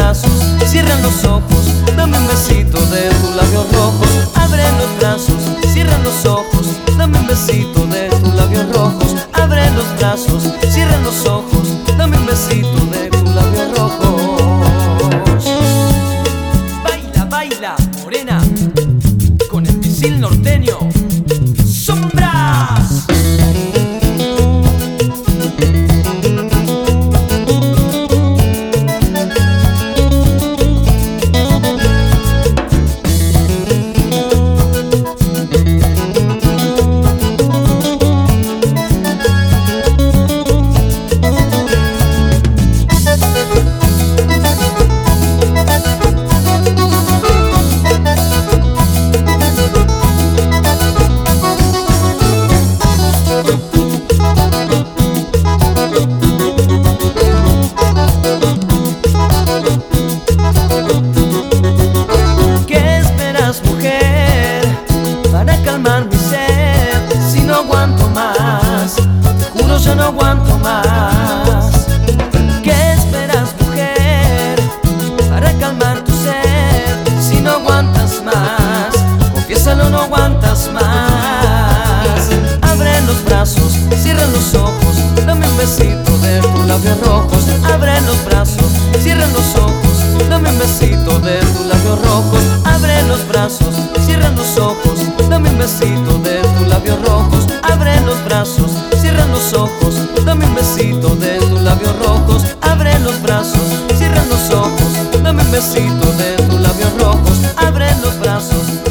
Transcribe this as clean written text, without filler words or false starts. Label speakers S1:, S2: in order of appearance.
S1: brazos, cierra los ojos, dame un besito de tus labios rojos. Abre los brazos, cierra los ojos, dame un besito de tus labios rojos. Abre los brazos, cierra los ojos, dame un besito de tus labios rojos. Baila, baila, morena, con el misil norteño. ¡Sombras! Calmar mi sed, si no aguanto más, te juro yo no aguanto más. ¿Qué esperas, mujer, para calmar tu sed? Si no aguantas más, confiésalo, no aguantas más. Abre los brazos, cierra los ojos, dame un besito de tus labios rojos. Abre los brazos, cierra los ojos, dame un besito de tus labios rojos. Abre los brazos, cierra los ojos, dame un besito de tus labios rojos. Abre los brazos, cierra los ojos, dame un besito de tus labios rojos. Abre los brazos, cierra los ojos, dame un besito de tus labios rojos. Abre los brazos,